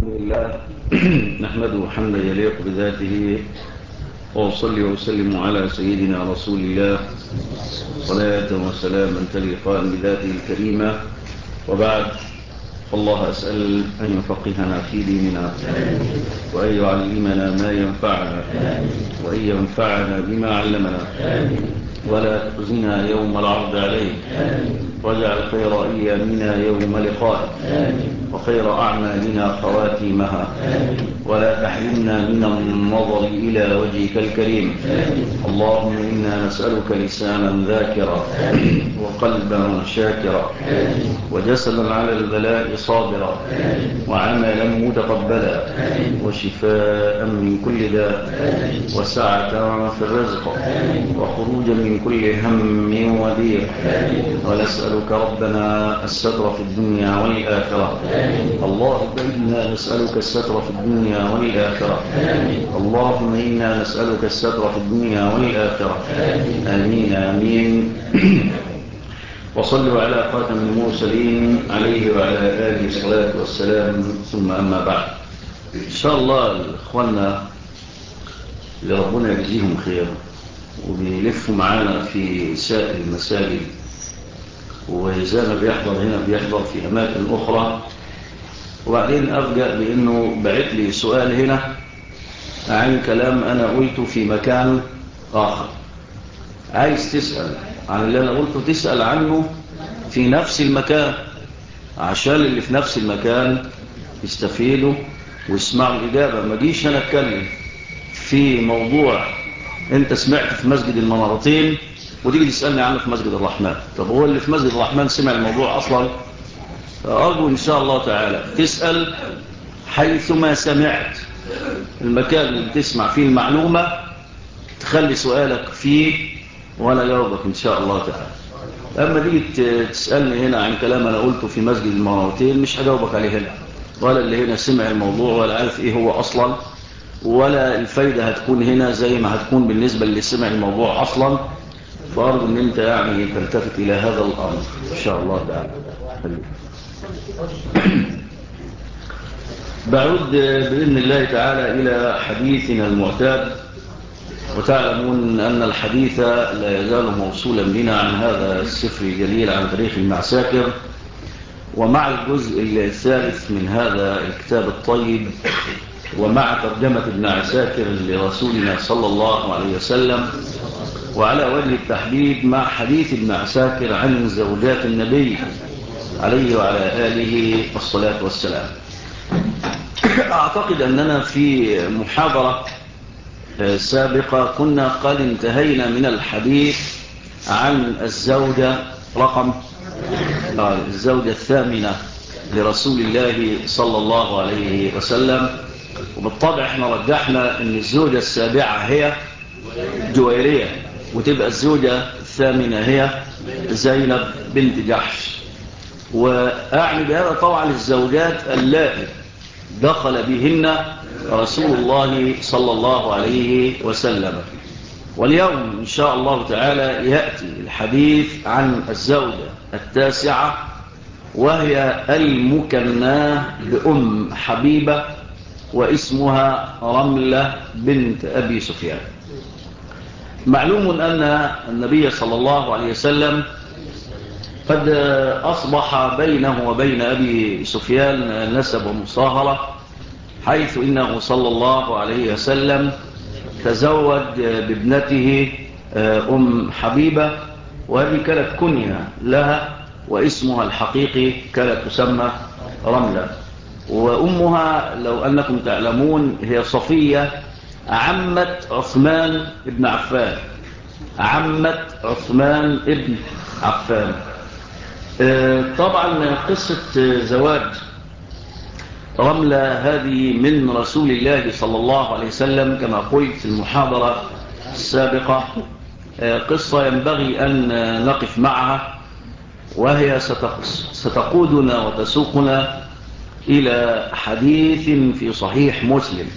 لله نحمده حمدا يليق بذاته، وأصلي وأسلم على سيدنا رسول الله صلاة وسلاما تليقان بذاته الكريمة. وبعد، فالله أسأل أن يفقهنا في ديننا، وأن يعلمنا ما ينفعنا، وأن ينفعنا بما علمنا، ولا تخزنا يوم العرض عليه، واجعل خير أيامنا يوم لقائك، وخير أعمالنا خواتيمها، ولا تحرمنا من النظر إلى وجهك الكريم. اللهم إنا نسألك لسانا ذاكرا، وقلبا شاكرا، وجسدا على البلاء صابرا، وعملا متقبلا، وشفاء من كل داء، وسعة في الرزق، وخروجا من كل هم وضيق. ونسألك ربنا الستر في الدنيا والآخرة. اللهم إنا نسألك الستر في الدنيا والآخرة. اللهم إنا نسألك الستر في الدنيا والآخرة. آمين آمين. وصلوا على خاتم المرسلين عليه وعلى آله الصلاة والسلام، ثم أما بعد. إن شاء الله إخواننا اللي ربنا يجزيهم خير وبيلفوا معانا في سائر المساجد، وزي ما بيحضر هنا بيحضر في أماكن أخرى، وبعدين أرجع بأنه بعت لي سؤال هنا عن كلام أنا قلته في مكان آخر. عايز تسأل عن اللي أنا قلته، تسأل عنه في نفس المكان، عشان اللي في نفس المكان يستفيدوا ويسمعوا الإجابة. ما جيش أنا أتكلم في موضوع أنت سمعت في مسجد المنارتين وتيجي تسألني عنه في مسجد الرحمن. طب هو اللي في مسجد الرحمن سمع الموضوع أصلا؟ أرجو إن شاء الله تعالى تسأل حيثما سمعت، المكان اللي تسمع فيه المعلومة تخلي سؤالك فيه وأنا جاوبك إن شاء الله تعالى. أما دي تسألني هنا عن كلام أنا قلته في مسجد المنارتين، مش هجاوبك عليه هنا، ولا اللي هنا سمع الموضوع ولا عارف إيه هو أصلا، ولا الفايدة هتكون هنا زي ما هتكون بالنسبة اللي سمع الموضوع أصلا. فأرجو أن أنت يعني تلتفت إلى هذا الأمر إن شاء الله تعالى. بعود بإذن الله تعالى إلى حديثنا المعتاد، وتعلمون أن الحديث لا يزال موصولا بنا عن هذا السفر الجليل عن تاريخ ابن عساكر، ومع الجزء الثالث من هذا الكتاب الطيب، ومع ترجمة ابن عساكر لرسولنا صلى الله عليه وسلم، وعلى وجه التحديد مع حديث ابن عساكر عن زوجات النبي عليه وعلى آله الصلاة والسلام. أعتقد أننا في محاضرة سابقة كنا قد انتهينا من الحديث عن الزوجة الزوجة الثامنة لرسول الله صلى الله عليه وسلم، وبالطبع احنا رجحنا ان الزوجة السابعة هي جويرية، وتبقى الزوجة الثامنة هي زينب بنت جحش. وأعني بهذا طبعا الزوجات اللائي دخل بهن رسول الله صلى الله عليه وسلم. واليوم إن شاء الله تعالى يأتي الحديث عن الزوجة التاسعة، وهي المكناه بأم حبيبة، واسمها رملة بنت أبي سفيان. معلوم أن النبي صلى الله عليه وسلم قد أصبح بينه وبين أبي سفيان نسب مصاهرة، حيث إنه صلى الله عليه وسلم تزوج بابنته أم حبيبة، وهذه كانت كنية لها، واسمها الحقيقي كانت تسمى رملة. وأمها لو أنكم تعلمون هي صفية عمة عثمان ابن عفان، عمة عثمان ابن عفان. طبعا قصة زواج رملة هذه من رسول الله صلى الله عليه وسلم كما قلت في المحاضرة السابقة قصة ينبغي أن نقف معها، وهي ستقودنا وتسوقنا إلى حديث في صحيح مسلم.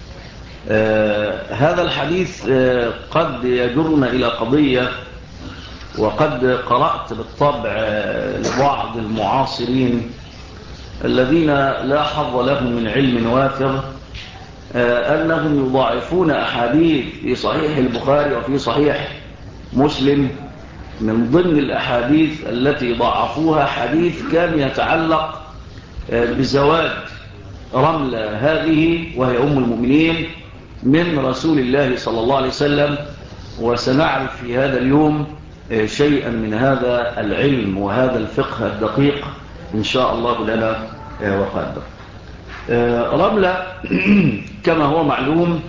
هذا الحديث قد يجرنا إلى قضية، وقد قرأت بالطبع لبعض المعاصرين الذين لا حظ لهم من علم وافر أنهم يضاعفون أحاديث في صحيح البخاري وفي صحيح مسلم. من ضمن الأحاديث التي ضعفوها حديث كان يتعلق بزواج رملة هذه وهي أم المؤمنين من رسول الله صلى الله عليه وسلم. وسنعرف في هذا اليوم شيئا من هذا العلم وهذا الفقه الدقيق إن شاء الله لنا وقدر. رملة كما هو معلوم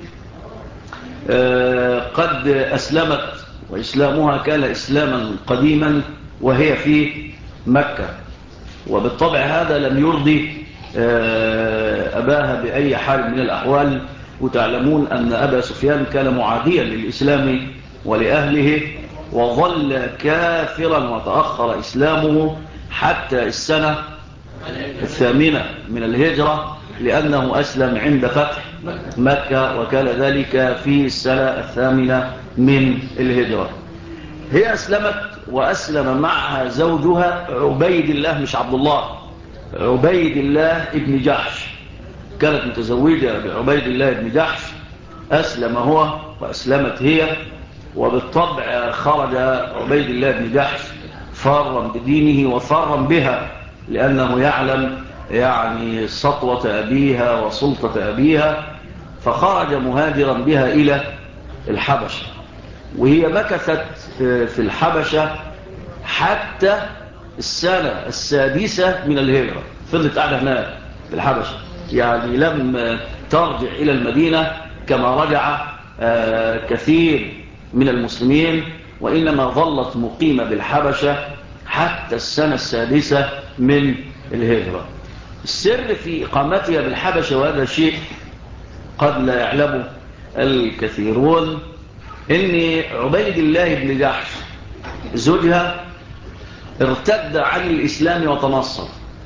قد أسلمت، وإسلامها كان إسلاما قديما وهي في مكة، وبالطبع هذا لم يرضي أباها بأي حال من الأحوال. وتعلمون أن أبا سفيان كان معاديا للإسلام ولأهله، وظل كافرا وتأخر إسلامه حتى السنة 8 من الهجرة، لأنه أسلم عند فتح مكة، وكان ذلك في السنة 8 من الهجرة. هي أسلمت وأسلم معها زوجها عبيد الله، مش عبد الله، عبيد الله ابن جحش. كانت متزوجة بعبيد الله ابن جحش، أسلم هو وأسلمت هي، وبالطبع خرج عبيد الله ابن جحش فارا بدينه وفارا بها، لأنه يعلم يعني سطوة أبيها وسلطة أبيها، فخرج مهاجرا بها إلى الحبشة. وهي مكثت في الحبشة حتى السنة 6 من الهجرة، فضلت قاعدة هناك في الحبشة، يعني لم ترجع إلى المدينة كما رجع كثير من المسلمين، وإنما ظلت مقيمة بالحبشة حتى السنة 6 من الهجرة. السر في إقامتها بالحبشة، وهذا شيء قد لا يعلمه الكثيرون، إن عبيد الله بن جحش زوجها ارتد عن الإسلام وتنصر،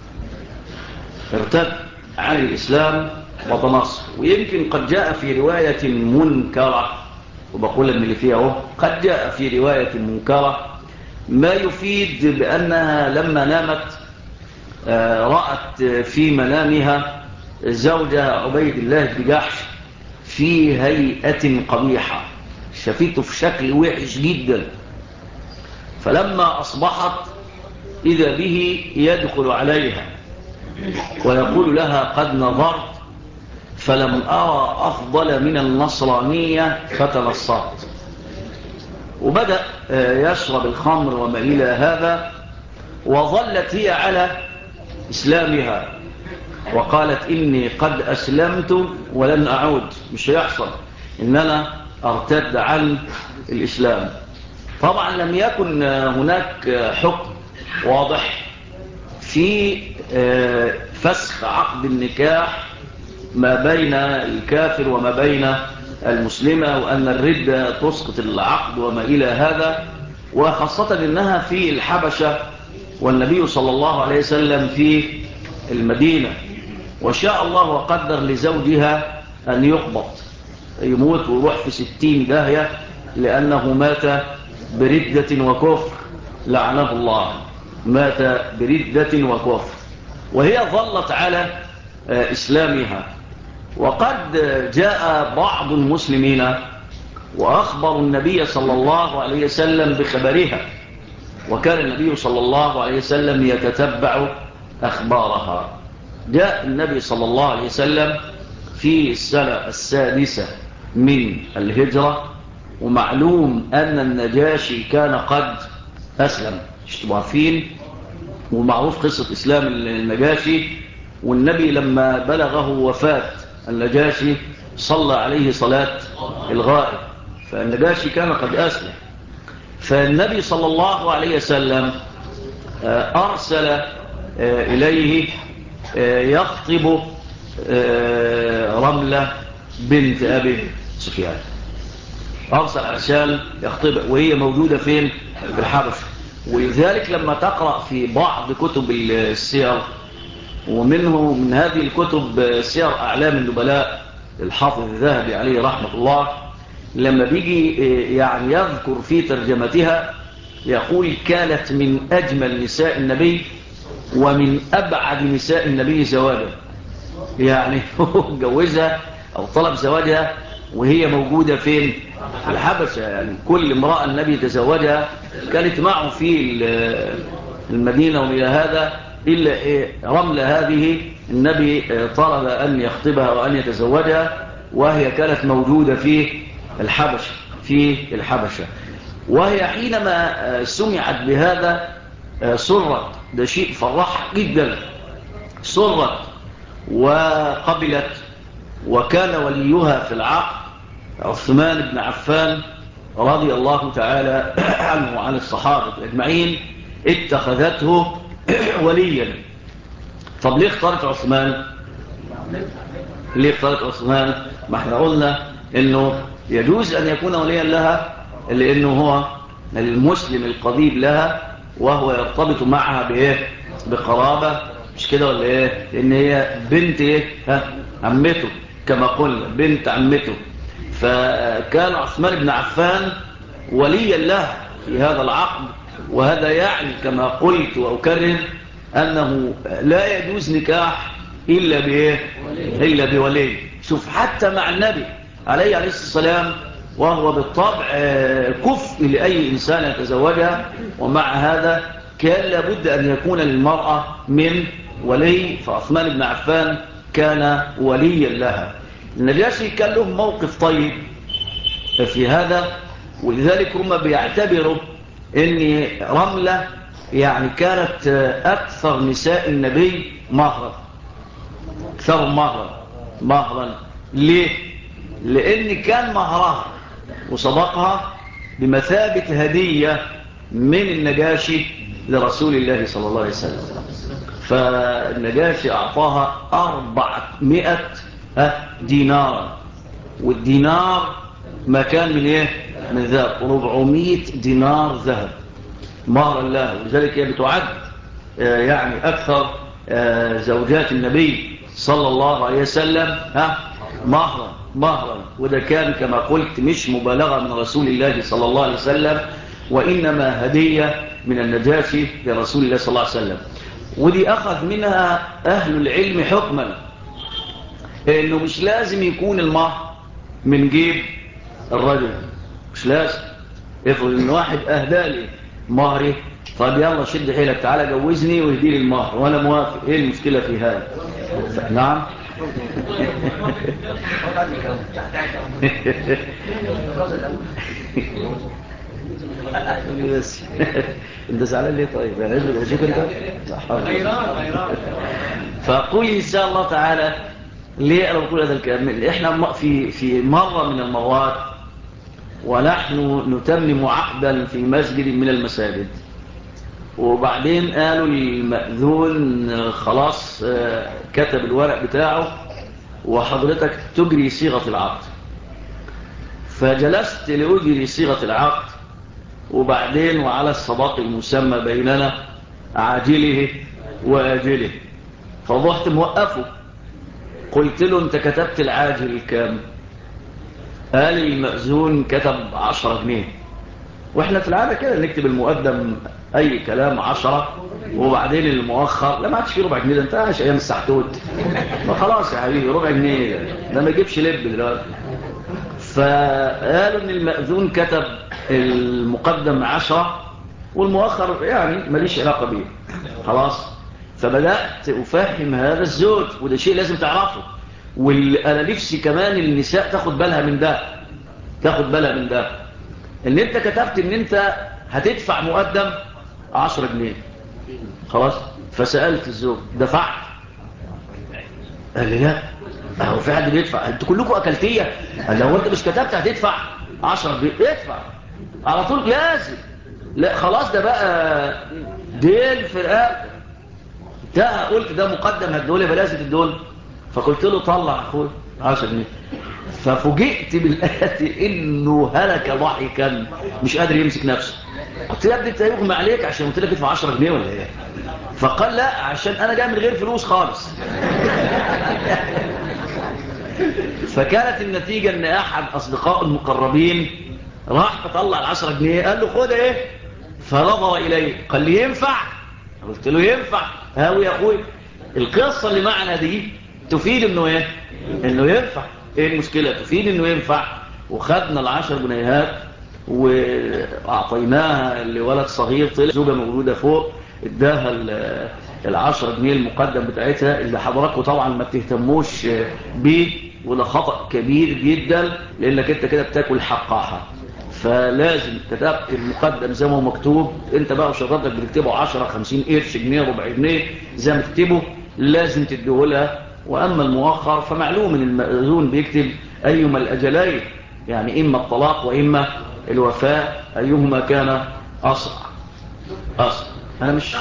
ارتد عن الإسلام وتنصر. ويمكن قد جاء في رواية منكرة، وبقول من اللي فيها قد جاء في رواية منكرة ما يفيد بأنها لما نامت رأت في منامها زوجها عبيد الله بن جحش في هيئة قبيحة، شافته في شكل وحش جدا. فلما أصبحت إذا به يدخل عليها ويقول لها قد نظرت فلم أرى أفضل من النصرانية فتنصرت. وبدأ يشرب الخمر وما إلى هذا، وظلت هي على إسلامها وقالت إني قد أسلمت ولن أعود، مش هيحصل إن أنا أرتد عن الإسلام. طبعا لم يكن هناك حكم واضح في فسخ عقد النكاح ما بين الكافر وما بين المسلمة، وأن الردة تسقط العقد وما إلى هذا، وخاصة إنها في الحبشة والنبي صلى الله عليه وسلم في المدينة، وشاء الله وقدر لزوجها أن يقبض، يموت ويروح في 60 داهية، لأنه مات بردة وكفر، لعنه الله، مات بردة وكفر. وهي ظلت على إسلامها. وقد جاء بعض المسلمين وأخبروا النبي صلى الله عليه وسلم بخبرها، وكان النبي صلى الله عليه وسلم يتتبع أخبارها. جاء النبي صلى الله عليه وسلم في السنة 6 من الهجرة، ومعلوم أن النجاشي كان قد أسلم، اشتبوا عارفين، ومعروف قصة إسلام النجاشي. والنبي لما بلغه وفاة النجاشي صلى عليه صلاة الغائب، فالنجاشي كان قد أسلم. فالنبي صلى الله عليه وسلم أرسل إليه يخطب رملة بنت أبي سفيان، أرسل عشان يخطبها، وهي موجودة فين؟ في الحبشة. ولذلك لما تقرأ في بعض كتب السير، ومنه من هذه الكتب سير أعلام النبلاء الحافظ الذهبي عليه رحمة الله، لما بيجي يعني يذكر في ترجمتها يقول كانت من أجمل نساء النبي ومن أبعد نساء النبي زواجا، يعني هو اتجوزها أو طلب زواجها وهي موجودة فين؟ في الحبشة. يعني كل امرأة النبي تزوجها كانت معه في المدينة. وإلى هذا إلا رملة هذه النبي طلب أن يخطبها وأن يتزوجها، وهي كانت موجودة في الحبشة. وهي حينما سمعت بهذا سرت، ده شيء فرح جدا، سرت وقبلت. وكان وليها في العقد عثمان بن عفان رضي الله تعالى عنه وعن الصحابة أجمعين، اتخذته وليا. طب ليه اختارت عثمان؟ ما احنا قلنا انه يجوز ان يكون وليا لها لانه هو المسلم القريب لها، وهو يرتبط معها بايه؟ بقرابة، مش كده ولا ايه؟ لان هي بنت ايه؟ عمته، كما قلنا بنت عمته. فكان عثمان بن عفان وليا له في هذا العقد. وهذا يعني كما قلت وأكرر أنه لا يجوز نكاح إلا بإيه؟ إلا بولي. شوف حتى مع النبي عليه السلام وهو بالطبع كفء لأي إنسان يتزوجها، ومع هذا كان لابد أن يكون للمرأة من ولي، فعثمان بن عفان كان وليا لها. النجاشي كان له موقف طيب في هذا، ولذلك هم بيعتبروا ان رملة يعني كانت اكثر نساء النبي مهرا، اكثر مهرا. ليه؟ لان كان مهرها وصدقها بمثابة هدية من النجاشي لرسول الله صلى الله عليه وسلم. فالنجاشي اعطاها 400 دينارا، والدينار ما كان من ايه؟ من ذهب. 400 دينار ذهب مهرا له. ولذلك هي بتعد يعني اكثر زوجات النبي صلى الله عليه وسلم مهرا. وده كان كما قلت مش مبالغة من رسول الله صلى الله عليه وسلم، وإنما هدية من النجاشي لرسول الله صلى الله عليه وسلم. ودي أخذ منها أهل العلم حكما إنه مش لازم يكون المهر من جيب الرجل، مش لازم. افرض إن واحد أهدى لي مهري، طب يلا شد حيلك تعالى جوزني ويهدي لي المهر وأنا موافق، إيه المشكلة في هذا؟ نعم. بس انت زعلان ليه؟ طيب يعني عزل وجيك انت فقول ان شاء الله تعالى. ليه انا بقول هذا الكلام؟ احنا في مره من المرات ونحن نتمم عقدا في مسجد من المساجد، وبعدين قالوا المأذون خلاص كتب الورق بتاعه وحضرتك تجري صيغة العقد. فجلست لأجري صيغة العقد، وبعدين وعلى الصداق المسمى بيننا عاجله وآجله، فضحت موقفه. قلت له انت كتبت العاجل كام؟ قال المأذون كتب 10 جنيه. واحنا في العادة كده نكتب المقدم اي كلام 10، وبعدين المؤخر لا ما عادش فيه ربع جنيه، ده انت عايش ايام السحتوت. فخلاص يا حبيبي ربع جنيه ده ما يجيبش لب دلوقتي. فقالوا ان المأذون كتب المقدم 10 والمؤخر يعني ماليش علاقة بيه. خلاص. فبدأت أفهم هذا الزوج، وده شيء لازم تعرفه. وانا نفسي كمان النساء تاخد بالها من ده، ان انت كتبت ان انت هتدفع مقدم 10 جنيه. خلاص. فسألت الزوج دفعت؟ قال لي لا، هو في حد بيدفع؟ انتوا كلكم اكلتيه. قال لو انت مش كتبت هتدفع 10 جنيه ادفع على طول لازم. لا خلاص ده بقى ديل في الرقبه. ده قلت ده مقدم هتدولي فلازم تدول. فقلت له طلع اخوي 10 جنيه. ففوجئت بالآتي انه هلك ضحكا مش قادر يمسك نفسه. قلت له يا ابني انت يغمى عليك عشان قلت لك ادفع 10 جنيه ولا ايه؟ فقال لا عشان انا جاي من غير فلوس خالص. فكانت النتيجة ان احد اصدقاء المقربين راح تطلع ال10 جنيه، قال له خد ايه؟ فنظر اليه قال لي ينفع؟ قلت له ينفع. هاوي يا أخوي. القصة اللي معنا دي تفيد إنه إيه؟ إنه ينفع. إيه المشكلة؟ تفيد إنه ينفع. وخدنا ال10 جنيهات وأعطيناها لولد صغير، طلع زوجة موجودة فوق اداها ال10 جنيه المقدم بتاعتها، اللي حضراتكم طبعا ما بتهتموش بيه، وده خطأ كبير جدا، لأنك انت كده بتاكل حقها. فلازم كتبت المقدم زي ما هو مكتوب، انت بقى وشرطك بتكتبه 10 50 قرش، جنيه، ربع جنيه، زي ما تكتبه لازم تديهولها. وأما المؤخر فمعلوم ان المأذون بيكتب أيما الأجلين، يعني إما الطلاق وإما الوفاء، أيهما كان أسرع. أنا مش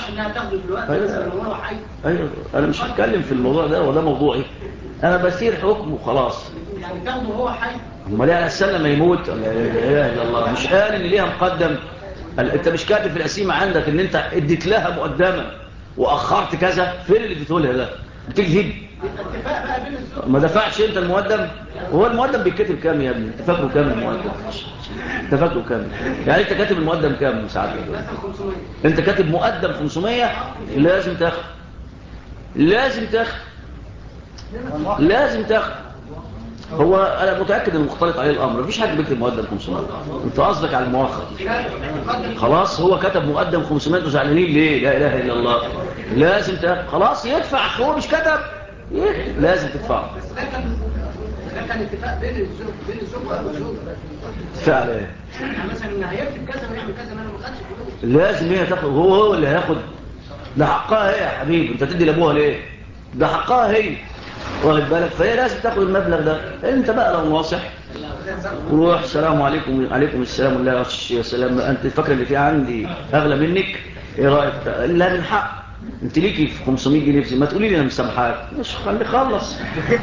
أيوة. أنا مش هتكلم في الموضوع ده، وده موضوعي، أنا بسير حكم وخلاص. يعني تاخده هو حي. أمال يعني السنة ما يموت؟ لا إله إلا الله. مش قال إن ليها مقدم؟ أنت مش كاتب في القسيمة عندك إن أنت اديت لها مقدما وأخرت كذا؟ فين اللي اديته لها ده؟ بتكذب. ما دفعش أنت المقدم؟ هو المقدم بيتكتب كام يا ابني؟ أنت فاكره كام المقدم؟ أنت فاكره كام؟ يعني أنت كاتب المقدم كام ساعتك؟ أنت كاتب مقدم 500. لازم تاخد، لازم تاخد، لازم تاخد. هو انا متاكد ان مختلط عليه الامر، مفيش حد بيكتب مقدم 500. انت قصدك على المؤخر. خلاص هو كتب مقدم 500، انتوا زعلانين ليه؟ لا اله الا الله. لازم خلاص يدفع، هو مش كتب لازم تدفع. ده كان اتفاق بين الزوج والزوج. اتفاق على ايه؟ يعني مثلا ان هيكتب كذا ويعمل كذا، انا ما خدش فلوس. لازم هي تاخد، هو اللي هياخد. ده حقها هي يا حبيبي، انت تدي لابوها ليه؟ ده حقها هي، واخد بالك؟ فهي لازم تاخد المبلغ ده. انت بقى لو ناصح روح السلام عليكم. عليكم السلام. الله يا سلام، انت فاكر اللي في عندي اغلى منك؟ ايه رايك؟ لا من حق انت ليكي في 500 جنيه، ما تقولي لي انا مسامحاك، مش خلي خلص.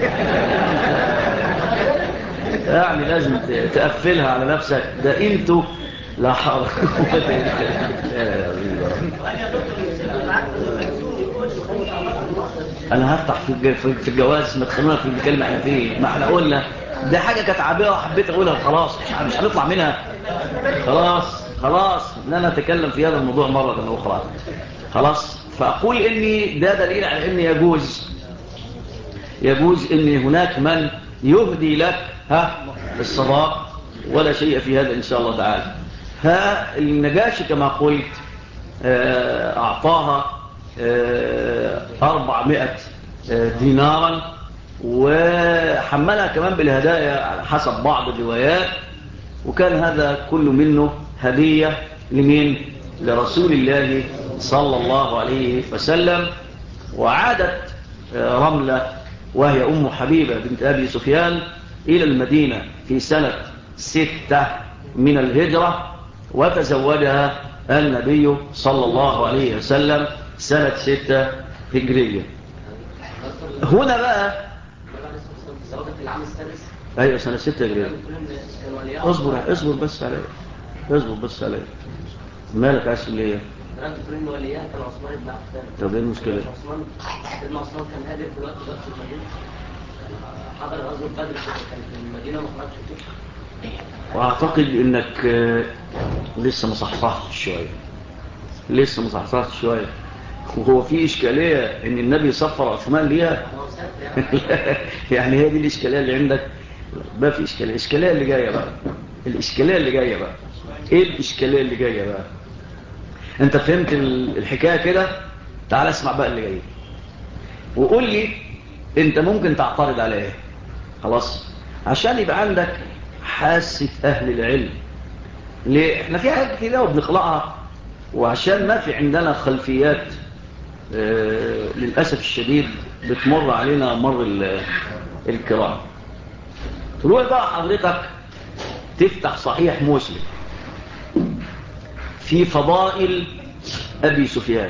يعني لازم تقفلها على نفسك. ده انتوا لا حول ولا قوه الا بالله. انا هفتح في الجواز، ما تخلونا في الكلمه احنا فيه. ما احنا قلنا ده حاجه كانت عابره وحبيت اقولها وخلاص، مش هنطلع منها. خلاص لا نتكلم في هذا الموضوع مره اخرى. خلاص. فاقول اني ده دليل على ان يجوز ان هناك من يهدي لك الصداق، ولا شيء في هذا ان شاء الله تعالى. النجاشي كما قلت اعطاها 400 دينارا، وحملها كمان بالهدايا على حسب بعض الروايات. وكان هذا كل منه هدية لمين؟ لرسول الله صلى الله عليه وسلم. وعادت رملة وهي أم حبيبة بنت أبي سفيان إلى المدينة في سنة 6 من الهجرة، وتزوجها النبي صلى الله عليه وسلم سنة 6 هجرية. هنا بقى أيوة سنة 6 هجرية. اصبر بس علي. مالك عايز تقول ايه؟ طب ايه المشكلة؟ سيدنا عثمان كان قادر في الوقت ده في المدينة، حضر غزوة بدر كان في المدينة ما خرجش فيه. واعتقد انك لسه ما صحصحتش شوية. وهو في إشكالية إن النبي صفر عثمان ليها. يعني هي دي الإشكالية اللي عندك. ما في إشكالية. الإشكالية اللي جاية بقى. إيه الإشكالية اللي جاية بقى؟ أنت فهمت الحكاية كده؟ تعال اسمع بقى اللي جاي وقول لي أنت ممكن تعترض على إيه. خلاص، عشان يبقى عندك حاسة أهل العلم. ليه؟ احنا في حاجات كتير وبنخلقها، وعشان ما في عندنا خلفيات للأسف الشديد بتمر علينا مر الكرام. تروح بقى حضرتك تفتح صحيح مسلم في فضائل أبي سفيان.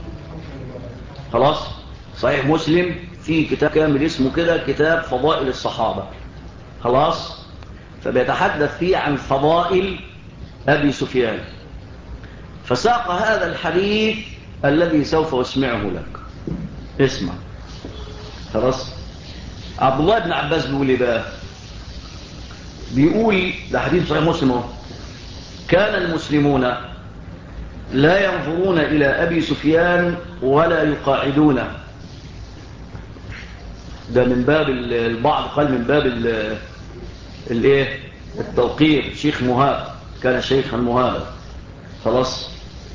خلاص، صحيح مسلم في كتاب كامل اسمه كده كتاب فضائل الصحابة. خلاص، فبيتحدث فيه عن فضائل أبي سفيان، فساق هذا الحديث الذي سوف أسمعه لك. اسمع. خلاص، عبد الله بن عباس بيقول ايه بقى؟ بيقول ده حديث صحيح مسلم، كان المسلمون لا ينظرون إلى أبي سفيان ولا يقاعدونه. ده من باب البعض قال من باب الايه التوقير. شيخ مهاب كان شيخا مهابا خلاص.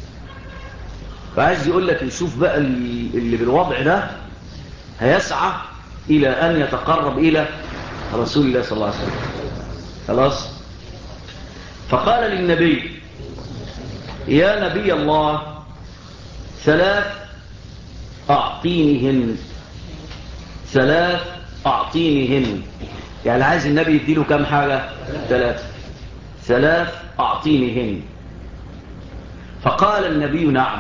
فعايز يقول لك نشوف بقى اللي بالوضع ده هيسعى إلى أن يتقرب إلى رسول الله صلى الله عليه وسلم خلاص. فقال للنبي يا نبي الله 3 أعطينهن 3 أعطينهن. يعني عايز النبي يديله كم حاجة 3 أعطينهن. فقال النبي نعم.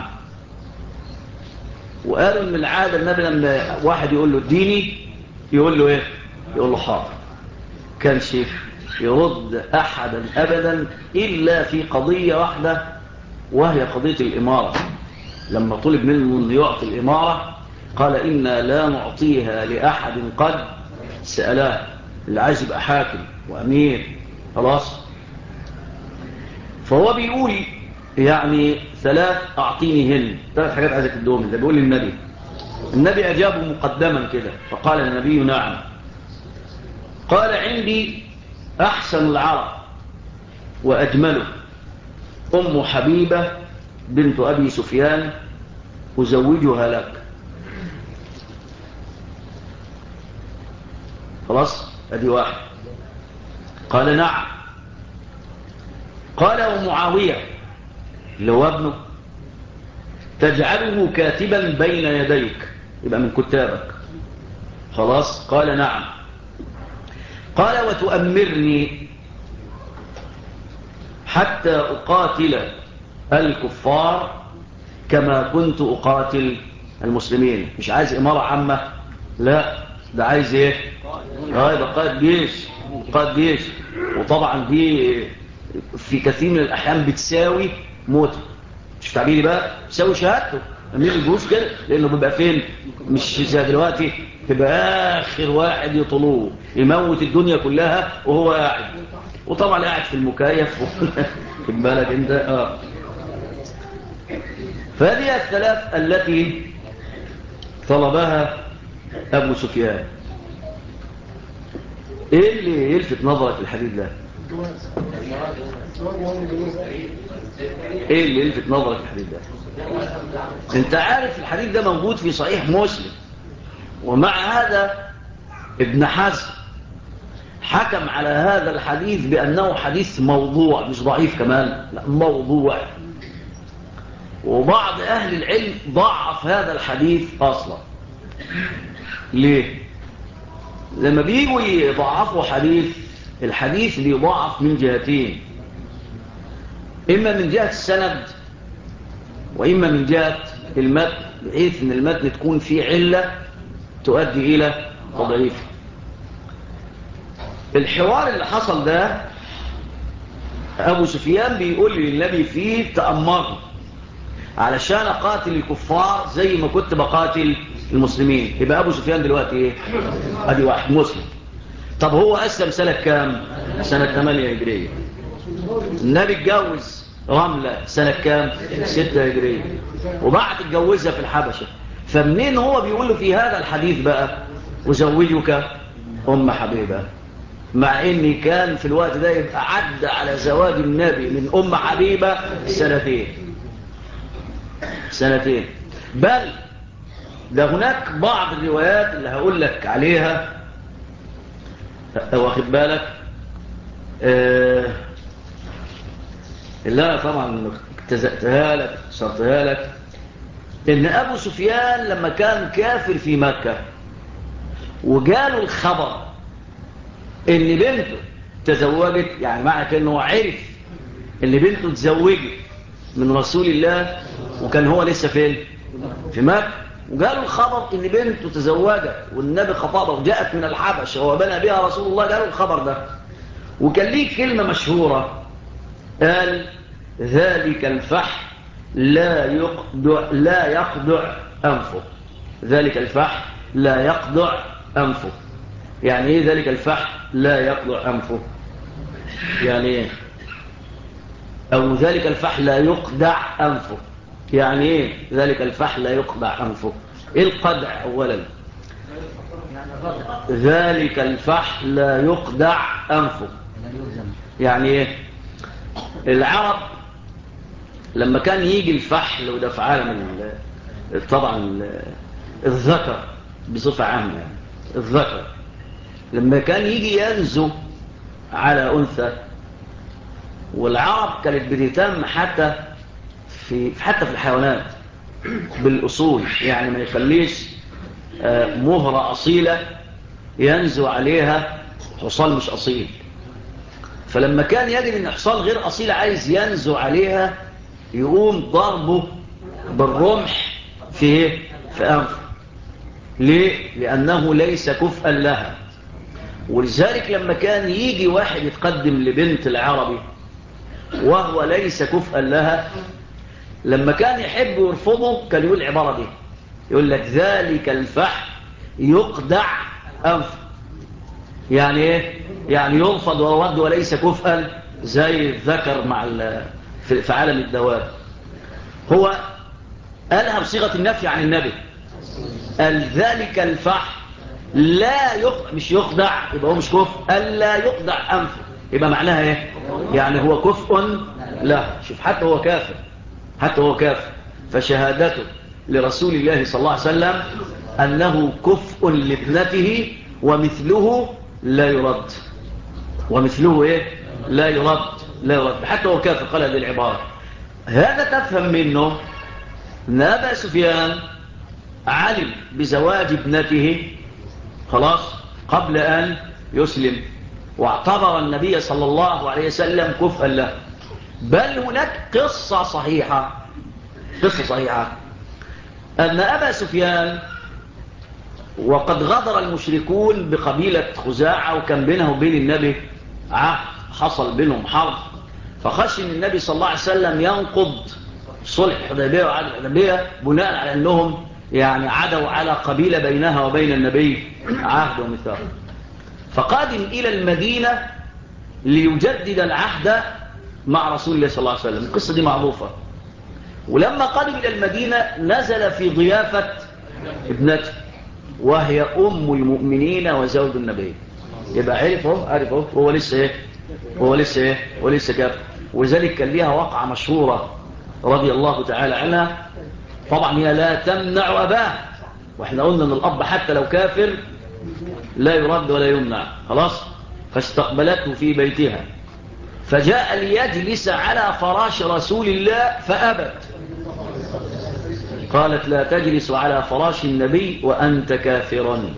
وقالوا من العادة النبي لما واحد يقول له اديني يقول له ايه؟ يقول له حاضر. كان شيخ يرد أحدا أبدا إلا في قضية واحدة وهي قضية الإمارة. لما طلب منه أن يعطي الإمارة قال إنا لا نعطيها لأحد قد سألاه. اللي عايز يبقى حاكم وأمير خلاص. فهو بيقول يعني 3 أعطينيهن 3 حاجات عايزك تدوهم. ده بيقول للنبي. النبي أجابه مقدما كده فقال النبي نعم. قال عندي أحسن العرب وأجمله أم حبيبة بنت أبي سفيان أزوجها لك. خلاص أدي واحد. قال نعم. قال ومعاوية اللي هو ابنه تجعله كاتبا بين يديك يبقى من كتابك. خلاص قال نعم. قال وتؤمرني حتى أقاتل الكفار كما كنت أقاتل المسلمين. مش عايز إمارة عامة لا ده عايز ايه؟ ده قائد جيش. قائد جيش. وطبعا دي في كثير من الأحيان بتساوي موته. مش تعبيري بقى بتساوي شهادته أمير الجيوش كده. لأنه بيبقى فين؟ مش زي دلوقتي تبقى آخر واحد يطلوه يموت الدنيا كلها وهو قاعد. وطبعا قاعد في المكيف في بالك انت فهذه 3 التي طلبها أبو سفيان. ايه اللي يلفت نظرك في الحديث ده؟ ايه اللي يلفت نظرك في الحديث ده؟ انت عارف الحديث ده موجود في صحيح مسلم. ومع هذا ابن حزم حكم على هذا الحديث بأنه حديث موضوع. مش ضعيف كمان لا موضوع. وبعض أهل العلم ضعف هذا الحديث أصلا. ليه؟ لما بيجوا يضعفوا الحديث بيضعف من جهتين. إما من جهة السند وإما من جهة المتن بحيث أن المتن تكون فيه علة تؤدي إلى تضعيف. الحوار اللي حصل ده أبو سفيان بيقول للنبي فيه تأمرني علشان أقاتل الكفار زي ما كنت بقاتل المسلمين. يبقى أبو سفيان دلوقتي إيه؟ أدي واحد مسلم. طب هو أسلم سنة كام؟ سنة 8 هجرية. النبي اتجوز رملة سنة كام؟ 6 هجرية. وبعد اتجوزها في الحبشة. فمنين هو بيقول له في هذا الحديث بقى أزوجك أم حبيبة؟ مع ان كان في الوقت ده يبقى عد على زواج النبي من أم حبيبة سنتين. بل ده هناك بعض الروايات اللي هقول لك عليها واخد بالك اللي انا طبعا اكتزأتها لك صرتها لك ان ابو سفيان لما كان كافر في مكة وجاله الخبر ان بنته تزوجت. يعني معنى كأنه عرف ان بنته تزوجت من رسول الله وكان هو لسه فين؟ في مكة. وقالوا الخبر ان بنته تزوجت والنبي خطابه وجاءت من الحبشة وبنى بها رسول الله. قالوا الخبر ده. وكان ليه كلمة مشهورة قال ذلك الفح لا يقدع أنفه. ذلك الفح لا يقدع أنفه. يعني ايه ذلك الفح لا يقدع أنفه؟ يعني ايه؟ أو ذلك الفحل لا يقدع أنفه. يعني إيه ذلك الفحل لا يقدع أنفه؟ إيه القدع أولا؟ ذلك الفحل لا يقدع أنفه يعني إيه؟ العرب لما كان يجي الفحل، وده في عالم طبعا الذكر بصفة عامة، يعني الذكر لما كان يجي ينزو على أنثى، والعرب كانت بتهتم حتى في الحيوانات بالأصول، يعني ما يخليش مهرة أصيلة ينزو عليها حصان مش أصيل. فلما كان يجد أن حصان غير أصيل عايز ينزو عليها، يقوم ضربه بالرمح في أنفه. ليه؟ لأنه ليس كفءا لها. ولذلك لما كان يجي واحد يتقدم لبنت العربي وهو ليس كفءا لها، لما كان يحب يرفضه كان يقول العبارة دي، يقول لك ذلك الفحل يقدع أنفه. يعني ايه؟ يعني يرفض ويرد وليس كفءا، زي الذكر مع في عالم الدواب. هو قالها بصيغة النفي عن النبي، قال ذلك الفحل لا مش يخدع، يبقى هو مش كفء، ألا يقدع أنفه، يبقى معناها ايه؟ يعني هو كفء لا. شوف، حتى هو كافر فشهادته لرسول الله صلى الله عليه وسلم أنه كفء لابنته ومثله لا يرد. ومثله ايه؟ لا يرد. حتى هو كافر قال هذه العبارة. هذا تفهم منه أن أبا سفيان علم بزواج ابنته خلاص قبل أن يسلم، واعتبر النبي صلى الله عليه وسلم كفءا له. بل هناك قصة صحيحة أن أبا سفيان وقد غدر المشركون بقبيلة خزاعة، وكان بينه وبين النبي عهد، حصل بينهم حرب، فخشي ان النبي صلى الله عليه وسلم ينقض صلح الحديبية وعهد الحديبية بناء على أنهم يعني عدوا على قبيلة بينها وبين النبي عهد وميثاق. فقادم إلى المدينة ليجدد العهد مع رسول الله صلى الله عليه وسلم. القصة دي معروفة. ولما قادم إلى المدينة نزل في ضيافة ابنته، وهي أم المؤمنين وزوج النبي. يبقى عرفه هو لسه كافر. وذلك كان ليها وقعة مشهورة رضي الله تعالى عنها. طبعا هي لا تمنع أباه، واحنا قلنا ان الأب حتى لو كافر لا يرد ولا يمنع خلاص. فاستقبلته في بيتها، فجاء ليجلس على فراش رسول الله فأبت. قالت لا تجلس على فراش النبي وأنت كافرا.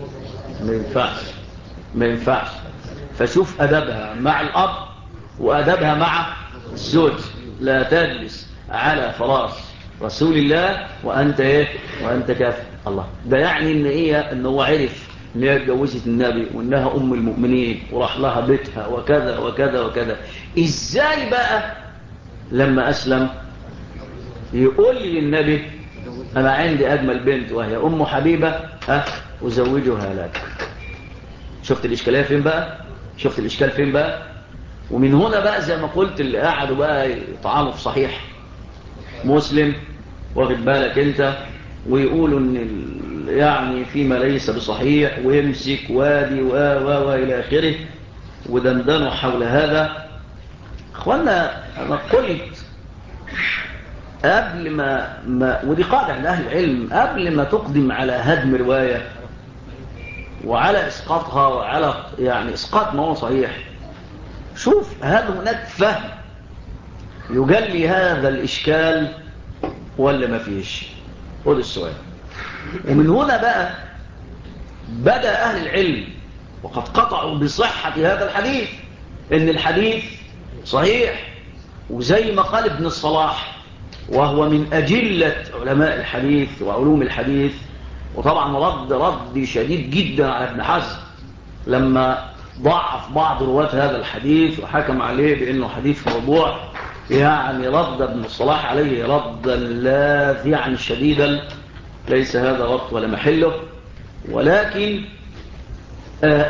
ما ينفعش. فشوف أدبها مع الأب وأدبها مع الزوج. لا تجلس على فراش رسول الله وأنت كافر. الله، ده يعني إن هو عرف إن هي اتجوزت النبي وإنها أم المؤمنين وراح لها بيتها وكذا وكذا وكذا. إزاي بقى لما أسلم يقول لي النبي أنا عندي أجمل بنت وهي أم حبيبة أزوجها لك؟ شفت الإشكالية فين بقى؟ شفت الإشكال فين بقى؟ ومن هنا بقى زي ما قلت اللي قاعدوا بقى يطعنوا في صحيح مسلم، واخد بالك انت، ويقولوا ان يعني فيما ليس بصحيح، ويمسك وادي إلى آخره، ودندنوا حول هذا. اخوانا انا قلت قبل ما ودي قاعدة عند أهل العلم، قبل ما تقدم على هدم رواية وعلى إسقاطها وعلى يعني إسقاط ما هو صحيح، شوف هل هناك فهم يجلي هذا الإشكال ولا ما فيش؟ خد السؤال. ومن هنا بقى بدأ أهل العلم وقد قطعوا بصحة هذا الحديث، إن الحديث صحيح. وزي ما قال ابن الصلاح وهو من أجلة علماء الحديث وعلوم الحديث، وطبعا رد شديد جدا على ابن حزم لما ضعف بعض رواة هذا الحديث وحكم عليه بأنه حديث موضوع، يعني رد ابن الصلاح عليه ردا لاذعا شديدا، ليس هذا وقت ولا محله. ولكن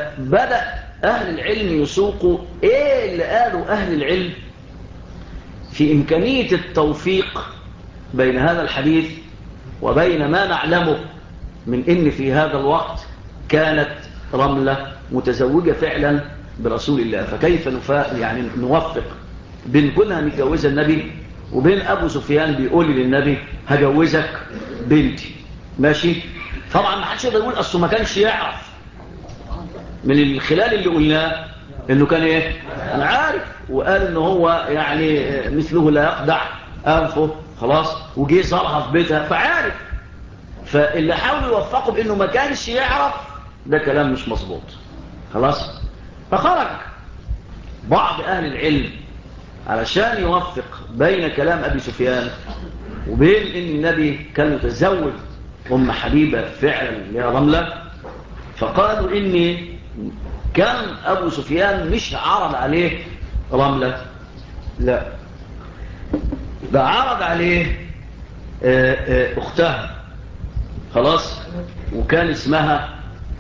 بدأ أهل العلم يسوقوا إيه اللي قالوا أهل العلم في إمكانية التوفيق بين هذا الحديث وبين ما نعلمه من إن في هذا الوقت كانت رملة متزوجة فعلا برسول الله. فكيف يعني نوفق بين كونها متجوزة النبي وبين أبو سفيان بيقول للنبي هجوزك بنتي؟ ماشي. طبعا ما حدش يقدر يقول أصله ما كانش يعرف من الخلال اللي قلناه إنه كان إيه؟ أنا عارف، وقال إنه هو يعني مثله لا يقدع أنفه خلاص، وجي صارها في بيتها فعارف. فاللي حاول يوفقه بإنه ما كانش يعرف ده كلام مش مظبوط خلاص. فخرج بعض أهل العلم علشان يوفق بين كلام أبي سفيان وبين إن النبي كان متزوج أم حبيبة فعلا يا رملة، فقالوا إن كان أبو سفيان مش عرض عليه رملة، لا، ده عرض عليه أختها خلاص، وكان اسمها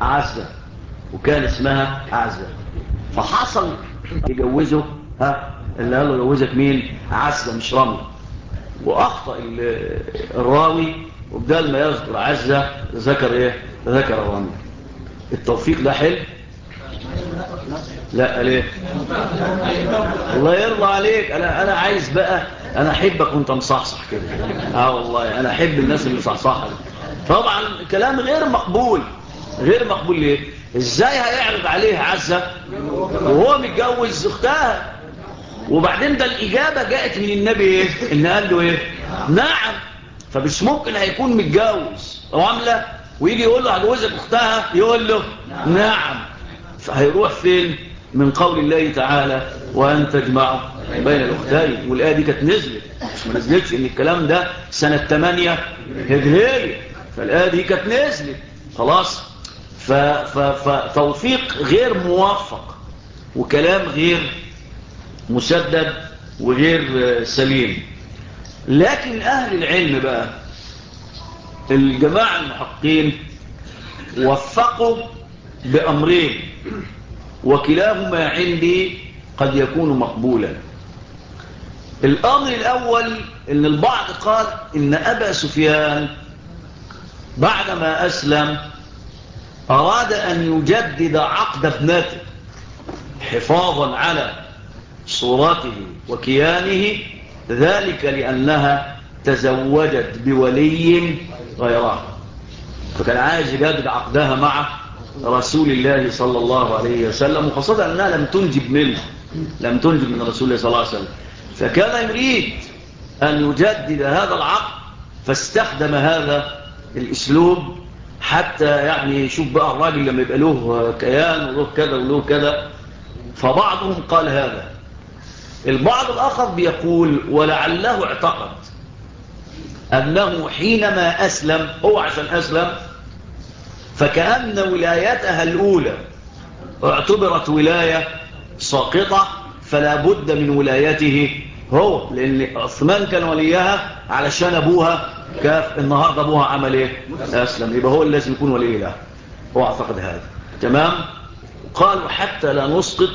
عزة. فحصل يجوزه اللي قال له جوزك مين؟ عزة مش رملة. وأخطأ الراوي، وبدال ما يذكر عزة ذكر ايه؟ ذكر رملة. التوفيق ده حلو؟ لا ليه؟ الله يرضى عليك. انا عايز بقى، انا احبك وانت مصحصح كده. والله انا احب الناس اللي مصحصحه. طبعا كلام غير مقبول. ليه؟ ازاي هيعرض عليه عزة وهو متجوز اختها؟ وبعدين ده الاجابه جاءت من النبي ايه؟ ان قال له ايه؟ نعم. فمش ممكن هيكون متجوز رملة ويجي يقول له هجوزك اختها يقول له نعم. فهيروح فين من قول الله تعالى وأن تجمعوا بين الأختين؟ والآية دي كانت نزلت، مش ما نزلتش، إن الكلام ده سنة 8 هجرية، فالآية دي كانت نزلت خلاص. فتوفيق غير موفق وكلام غير مسدد وغير سليم. لكن أهل العلم بقى الجماعة المحققين وفقوا بأمرين، وكلاهما عندي قد يكون مقبولا. الأمر الأول إن البعض قال إن أبا سفيان بعدما أسلم أراد أن يجدد عقد ابنته حفاظا على صورته وكيانه، ذلك لأنها تزوجت بولي غيرها، فكان عايز يجدد عقدها مع رسول الله صلى الله عليه وسلم، وخاصة أنها لم تنجب من رسول الله صلى الله عليه وسلم، فكان يريد أن يجدد هذا العقد، فاستخدم هذا الأسلوب حتى يعني يشوف بقى الراجل لما يبقى له كيان وله كذا وله كذا. فبعضهم قال هذا. البعض الآخر بيقول ولعله اعتقد أنه حينما أسلم، هو عشان أسلم فكأن ولايتها الأولى اعتبرت ولاية ساقطة، فلا بد من ولايته هو، لأن عثمان كان وليها علشان أبوها كاف، النهاردة أبوها عمل إيه؟ أسلم، يبقى هو الذي يكون ولي له. هو اعتقد هذا. تمام. قالوا حتى لا نسقط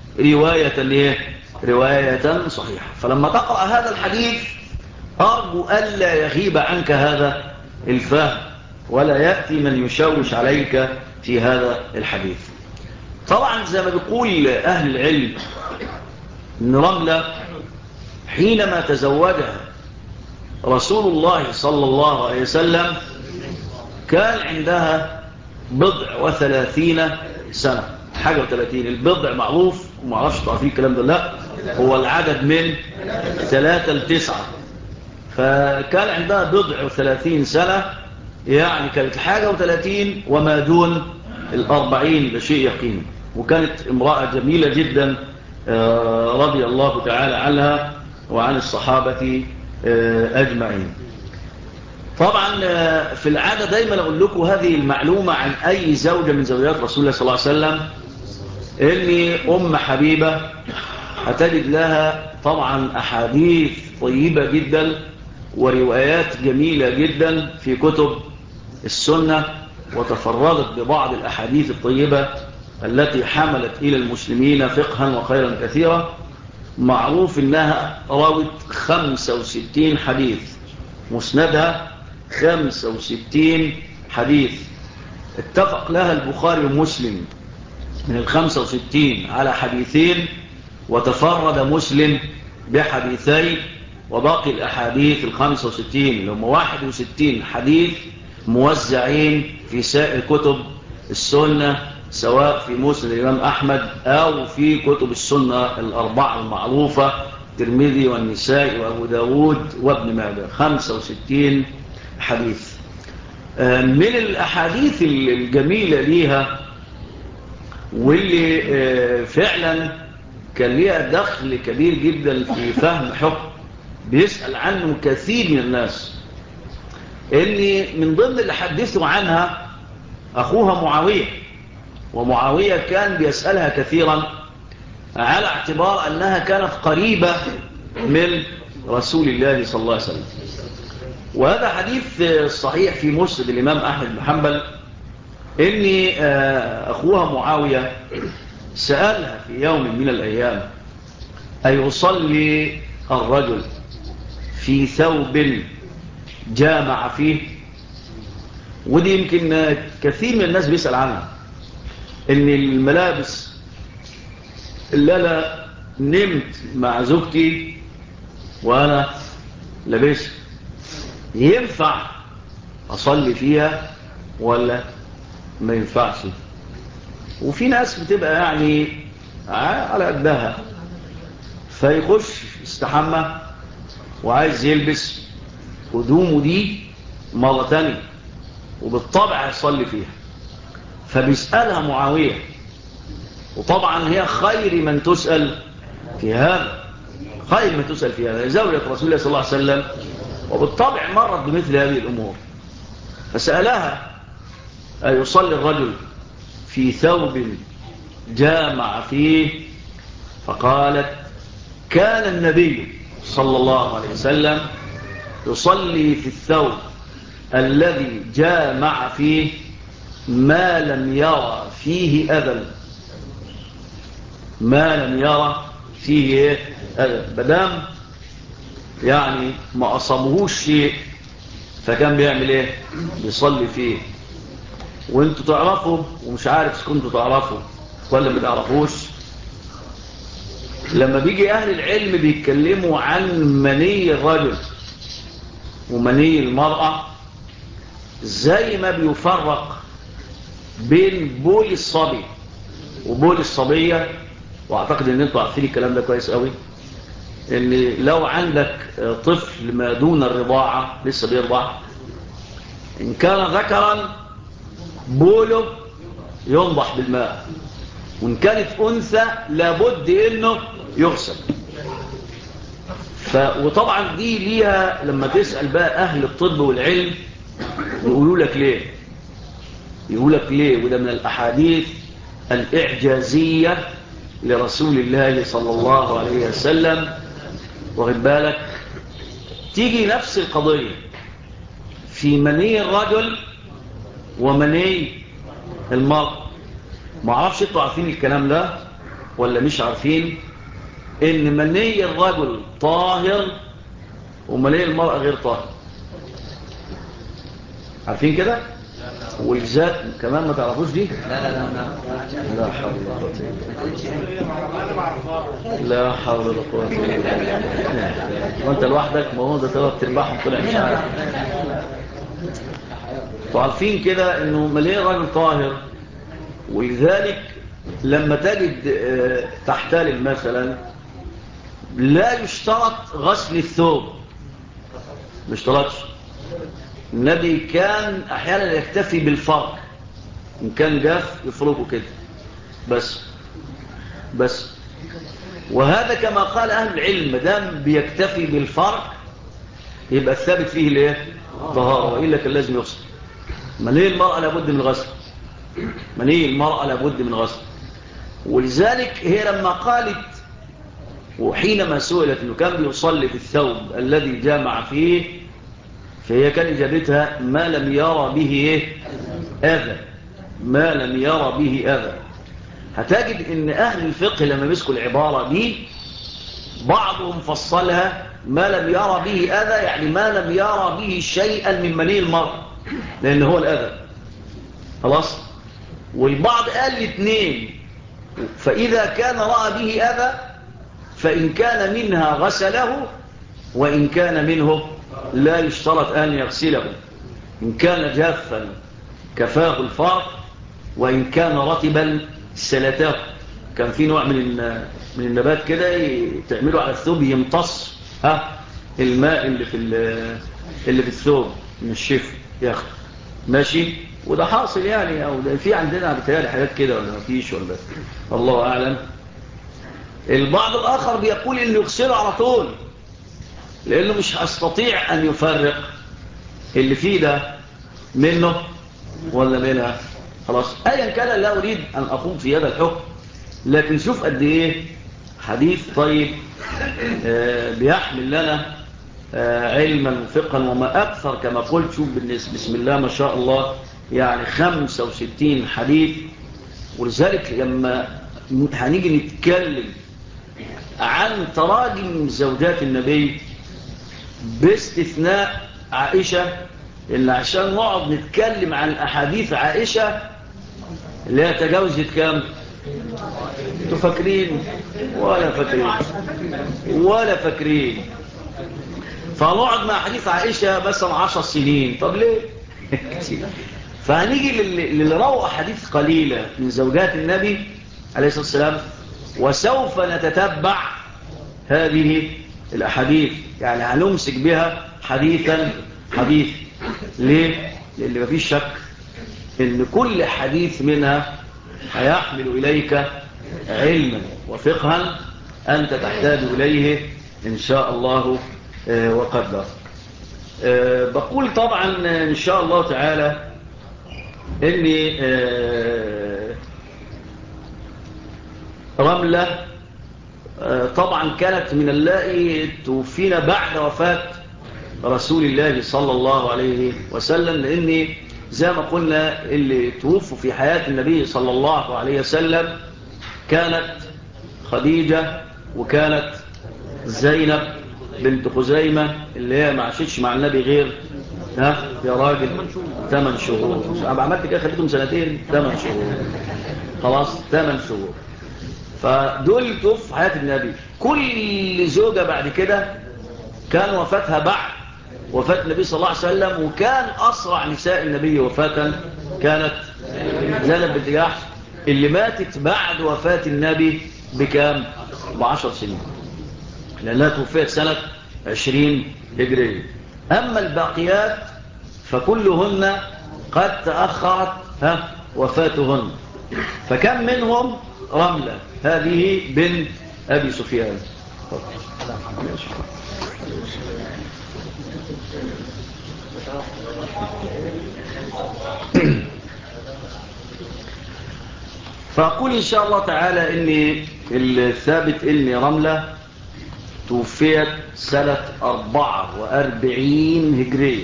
رواية صحيحة. فلما تقرأ هذا الحديث أرجو ألا يغيب عنك هذا الفهم، ولا يأتي من يشوش عليك في هذا الحديث. طبعا زي ما بيقول أهل العلم إن رملة حينما تزوجها رسول الله صلى الله عليه وسلم كان عندها 30 سنة، حاجة 30. البضع معروف وما عرفش تعرفين الكلام ده، لا هو العدد من 3 ل 9، فكان عندها 30 سنة، يعني كانت حاجة 30 وما دون 40 بشيء يقين. وكانت امرأة جميلة جدا رضي الله تعالى عنها وعن الصحابة أجمعين. طبعا في العادة دايما أقول لكم هذه المعلومة عن أي زوجة من زوجات رسول الله صلى الله عليه وسلم، إن أم حبيبة هتجد لها طبعا أحاديث طيبة جدا وروايات جميلة جدا في كتب السنة، وتفردت ببعض الأحاديث الطيبة التي حملت إلى المسلمين فقها وخيرا كثيرا. معروف انها راوت 65 حديث، مسندها 65 حديث، اتفق لها البخاري ومسلم من 65 على حديثين، وتفرد مسلم بحديثين، وباقي الأحاديث 65 اللي هم 61 حديث موزعين في سائر كتب السنة، سواء في مسند الإمام أحمد أو في كتب السنة الأربعة المعروفة، الترمذي والنسائي وأبو داود وابن ماجه. 65 حديث. من الأحاديث الجميلة ليها واللي فعلا كان ليها دخل كبير جدا في فهم حكم بيسأل عنه كثير من الناس، ان من ضمن اللي حدثوا عنها اخوها معاوية، ومعاوية كان بيسألها كثيرا على اعتبار انها كانت قريبة من رسول الله صلى الله عليه وسلم. وهذا حديث صحيح في مسند الامام احمد بن حنبل، ان اخوها معاوية سألها في يوم من الايام ايصلي الرجل في ثوب جامع فيه؟ ودي يمكن كثير من الناس بيسأل عنها، ان الملابس اللي انا نمت مع زوجتي وانا لابس ينفع اصلي فيها ولا ما ينفعش؟ وفي ناس بتبقى يعني على قدها، فيخش يستحمى وعايز يلبس هدومه دي مرة تانية، وبالطبع يصلي فيها، فبيسألها معاوية، وطبعا هي خير من تسأل في هذا، خير من تسأل في هذا، زوجة رسول الله صلى الله عليه وسلم، وبالطبع مرت بمثل هذه الأمور، فسألها أيصلي الرجل في ثوب جامع فيه؟ فقالت كان النبي صلى الله عليه وسلم يصلي في الثوب الذي جامع فيه ما لم يرى فيه أذى، ما لم يرى فيه أذى، بدام يعني ما أصابهوش شيء فكان بيعمل ايه؟ بيصلي فيه. وانتوا تعرفوا، ومش عارف كنتوا تعرفوا ولا ما تعرفوش، لما بيجي أهل العلم بيتكلموا عن مني الرجل ومني المرأة، زي ما بيفرق بين بول الصبي وبول الصبية، واعتقد ان انتوا عارفين الكلام ده كويس قوي، ان لو عندك طفل ما دون الرضاعة لسه بيرضع، ان كان ذكرا بوله ينضح بالماء، وان كانت انثى لابد انه يغسل. وطبعا دي ليها لما تسأل بقى اهل الطب والعلم يقولوا لك ليه، يقول لك ليه، وده من الاحاديث الاعجازية لرسول الله صلى الله عليه وسلم. واخد بالك، تيجي نفس القضية في مني الرجل ومني المرأة. ما اعرفش انتوا عارفين الكلام ده ولا مش عارفين، ان مني الرجل طاهر ومني المرأة غير طاهر، عارفين كده؟ والذات كمان ما تعرفوش دي؟ لا حول ولا قوة لا حول ولا قوة الا بالله. وانت لوحدك؟ ما هو ده ثلاث ارباعهم طلع مش عارف. وعارفين كده انه مني الرجل طاهر، ولذلك لما تجد تحتلم مثلا لا يشترط غسل الثوب، ما يشترطش. النبي كان احيانا يكتفي بالفرق، ان كان جاف يفرقه كده بس. وهذا كما قال اهل العلم، دام بيكتفي بالفرق يبقى الثابت فيه الايه؟ طهاره، والا كان لازم يغسل. مني المرأة لابد من غسل، مني المرأة لابد من غسل. ولذلك هي لما قالت وحينما سئلت انه كان بيصلي في الثوب الذي جامع فيه، فهي كان اجابتها ما لم يرى به اذى، ما لم يرى به اذى. هتجد ان اهل الفقه لما مسكوا العبارة دي بعضهم فصلها ما لم يرى به أذى، يعني ما لم يرى به شيئا من مني المرء، لأن هو الأذى خلاص. والبعض قال الاثنين، فإذا كان رأى به أذى فإن كان منها غسله، وإن كان منه لا يشترط أن يغسله. إن كان جافا كفاه الفرق، وإن كان رطبا سلته. كان في نوع من النبات كده تعمله على الثوب يمتص الماء اللي في الثوب من الشفر ياخد ماشي. وده حاصل يعني، أو ده في عندنا بتهيألي حاجات كده ولا ما فيش، ولا الله أعلم. البعض الآخر بيقول إنه يغسله على طول، لأنه مش هيستطيع أن يفرق اللي فيه ده منه ولا منها. خلاص أيا كان، لا أريد أن أقوم في هذا الحكم، لكن شوف قد إيه حديث طيب بيحمل لنا علما وفقها وما أكثر. كما قلت شوف بسم الله ما شاء الله، يعني 65 حديث. ولذلك لما هنيجي نتكلم عن تراجم زوجات النبي باستثناء عائشة، اللي عشان نقعد نتكلم عن أحاديث عائشة لا تجاوزت كام؟ انتوا فاكرين ولا فاكرين؟ فنقعد مع حديث عائشة مثلا 10 سنين. طب ليه؟ فهنيجي اللي روى حديث قليلة من زوجات النبي عليه الصلاة والسلام، وسوف نتتبع هذه الأحاديث، يعني هنمسك بها حديثا حديث. ليه؟ لأن مفيش شك إن كل حديث منها هيحمل إليك علما وفقها أنت تحتاج إليه إن شاء الله وقدر. بقول طبعا إن شاء الله تعالى إني رملة طبعا كانت من اللائي توفينا بعد وفاة رسول الله صلى الله عليه وسلم، لأن زي ما قلنا اللي توفوا في حياة النبي صلى الله عليه وسلم كانت خديجة وكانت زينب بنت خزيمة، اللي هي ما عاشتش مع النبي غير يا راجل 8 شهور. أنا عملت كده خليتهم 2 8 شهور خلاص 8 شهور. فدول توفوا في حياة النبي. كل زوجة بعد كده كان وفاتها بعد وفاة النبي صلى الله عليه وسلم، وكان أسرع نساء النبي وفاة كانت زينب بنت جحش، اللي ماتت بعد وفاة النبي بكام؟ ب10 سنين، لأنها توفيت سنة 20 هجرية. أما الباقيات فكلهن قد تأخرت وفاتهن. فكم منهم رملة هذه بنت أبي سفيان. فأقول إن شاء الله تعالى إني الثابت إني رملة توفيت سنة 44 هجرية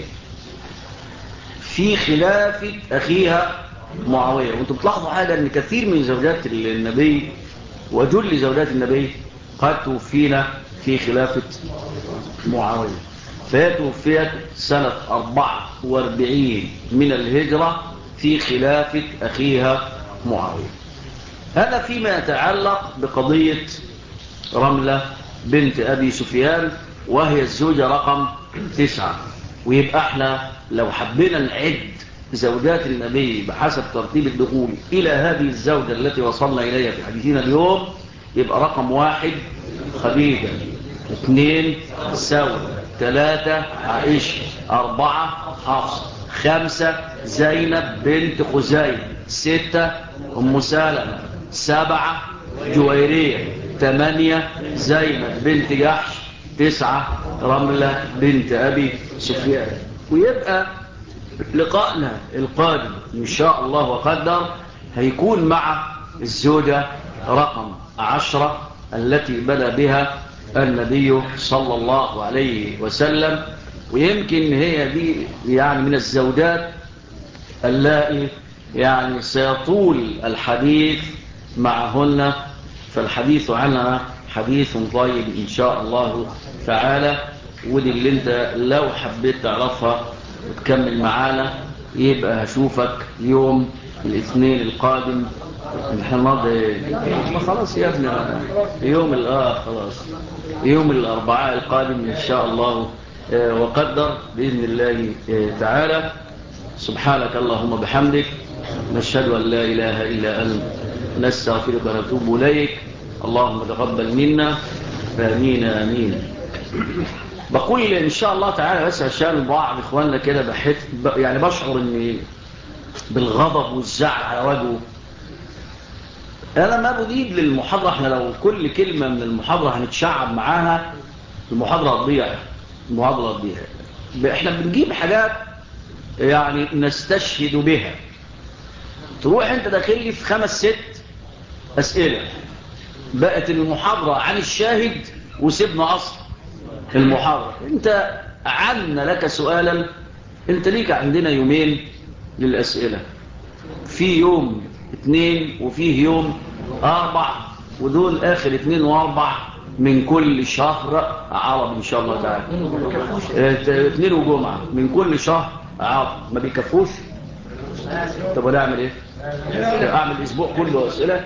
في خلافة أخيها معاوية. وانتم بتلاحظوا حاجة إن كثير من زوجات النبي وجل زوجات النبي قد توفينا في خلافة معاوية. فهي توفيت سنة 44 من الهجرة في خلافة أخيها معاوية. هذا فيما يتعلق بقضية رملة بنت أبي سفيان، وهي الزوجة رقم 9. ويبقى احنا لو حبينا نعد زوجات النبي بحسب ترتيب الدخول إلى هذه الزوجة التي وصلنا إليها في حديثنا اليوم، يبقى رقم 1 خديجة، 2 سودة، 3 عائشة، 4 حفصة، 5 زينب بنت خزيمة، 6 أم سلمة، 7 جويرية، 8 زينب بنت جحش، 9 رملة بنت أبي سفيان. ويبقى لقائنا القادم إن شاء الله وقدر هيكون مع الزوجة رقم 10 التي بدأ بها النبي صلى الله عليه وسلم. ويمكن هي دي يعني من الزوجات اللائي يعني سيطول الحديث معهن، فالحديث عنها حديث طيب إن شاء الله تعالى. ودي اللي انت لو حبيت تعرفها وتكمل معانا يبقى هشوفك يوم الاثنين القادم. خلاص يا ابني خلاص يوم الأربعاء القادم إن شاء الله وقدر بإذن الله تعالى. سبحانك اللهم بحمدك نشهد أن لا إله إلا أنت نستغفرك ونتوب إليك. اللهم تقبل منا آمين آمين. بقول إن شاء الله تعالى بس عشان بعض إخواننا كده يعني بشعر إني بالغضب والزعل على وجهه. أنا ما بديد للمحاضرة، احنا لو كل كلمة من المحاضرة هنتشعب معاها المحاضرة هتضيع. احنا بنجيب حاجات يعني نستشهد بها. تروح انت داخل لي في 5-6 أسئلة بقت المحاضرة عن الشاهد وسيبنا أصل المحاضرة. انت عنا لك سؤالا، انت ليك عندنا يومين للأسئلة، في يوم 2 وفيه يوم 4، ودول آخر 2 و4 من كل شهر عربي إن شاء الله تعالى. 2 وجمعة من كل شهر عربي ما بيكفوش. طب وده أعمل إيه؟ أعمل أسبوع كله أسئلة؟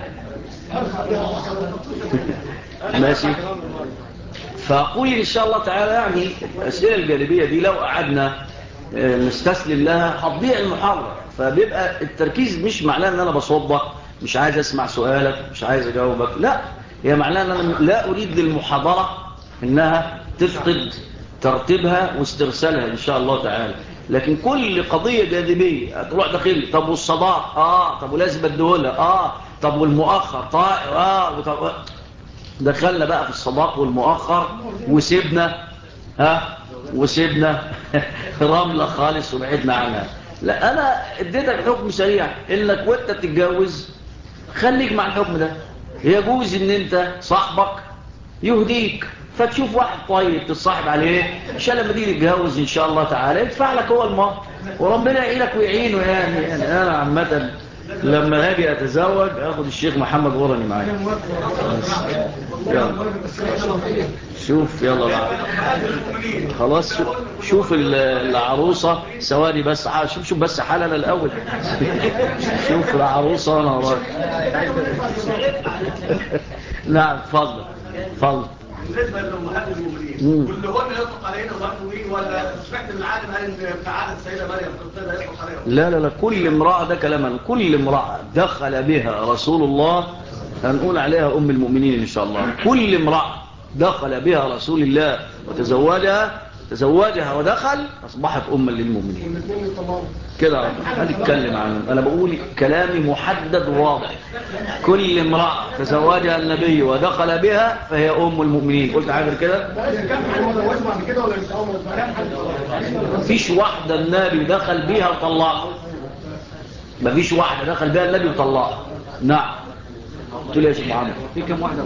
ماشي. فأقول إن شاء الله تعالى يعني الأسئلة الجانبية دي لو قعدنا نستسلم لها هتضيع المحاضرة. فبيبقى التركيز مش معناه ان انا بصدق مش عايز اسمع سؤالك مش عايز اجاوبك، لا، هي معناه ان انا لا اريد للمحاضرة انها تفقد ترتيبها واسترسالها ان شاء الله تعالى. لكن كل قضية جاذبية تروح داخل طب والصداق طب ولازم اديهولها طب والمؤخر طب دخلنا بقى في الصداق والمؤخر وسيبنا رملة خالص وبعدنا عنها. لا، انا اديتك حكم سريع انك وانت بتتجوز خليك مع الحكم ده. يجوز ان انت صاحبك يهديك فتشوف واحد طيب تتصاحب عليه عشان لما تيجي تتجوز ان شاء الله تعالى يدفع لك هو المهر وربنا يعينك ويعينه. يعني انا عامه لما هاجي اتزوج اخد الشيخ محمد غرني معايا. شوف يلا خلاص شوف العروسة ثواني بس شوف بس حلال الأول. شوف العروسة وانا وراك. نعم اتفضل. بالنسبة لأمهات المؤمنين كلهن يطلق علينا أمهات المؤمنين ولا سمعت من العالم قال إن في عهد السيدة مريم كنت يطلق عليها؟ لا كل امرأة ده كلاما كل امرأة دخل بها رسول الله هنقول عليها أم المؤمنين إن شاء الله. كل امرأة دخل بها رسول الله وتزوجها ودخل أصبحت أما للمؤمنين كده. هنتكلم عنه. أنا بقول كلامي محدد وواضح. كل امرأة تزوجها النبي ودخل بها فهي أم المؤمنين. قلت عامل كده مفيش واحدة النبي دخل بها وطلقها. مفيش واحدة دخل بها النبي وطلقها. نعم. قلت له يا شيخ محمد في كم واحدة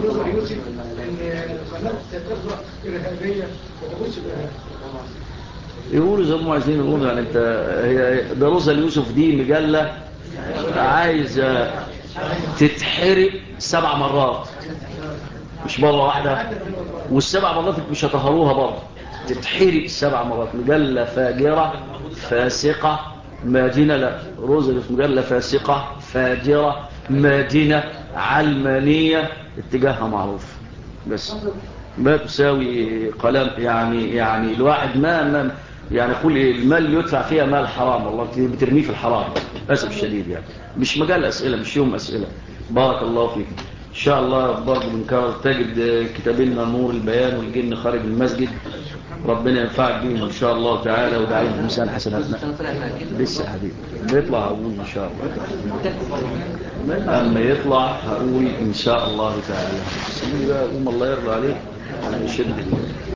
يقولوا زي ما عايزين يقولوا يعني انت هي ضروسة اليوسف دي مجلة عايز تتحرق 7 مرات مش مرة واحدة، وال7 مرات مش هتهروها برضه تتحرق 7 مرات. مجلة فاجرة فاسقة مادنة. لا روزة مجلة فاسقة فاجرة مادنة علمانية اتجاهها معروف بس ما تساوي قلم. يعني الواحد ما يعني يقول المال يدفع فيها مال حرام والله بترميه في الحرام للاسف الشديد. يعني مش مجال أسئلة مش يوم أسئلة. بارك الله فيك. إن شاء الله برضه بنكرر تجد كتابنا نور البيان والجن خارج المسجد. ربنا ينفعك بيهم إن شاء الله تعالى ودعيهم إنسان حسناتنا. لسه حبيبي بيطلع هقول إن شاء الله. أما يطلع هقول إن شاء الله تعالى. سيدي بقى قوم الله يرضى عليك. أنا يشد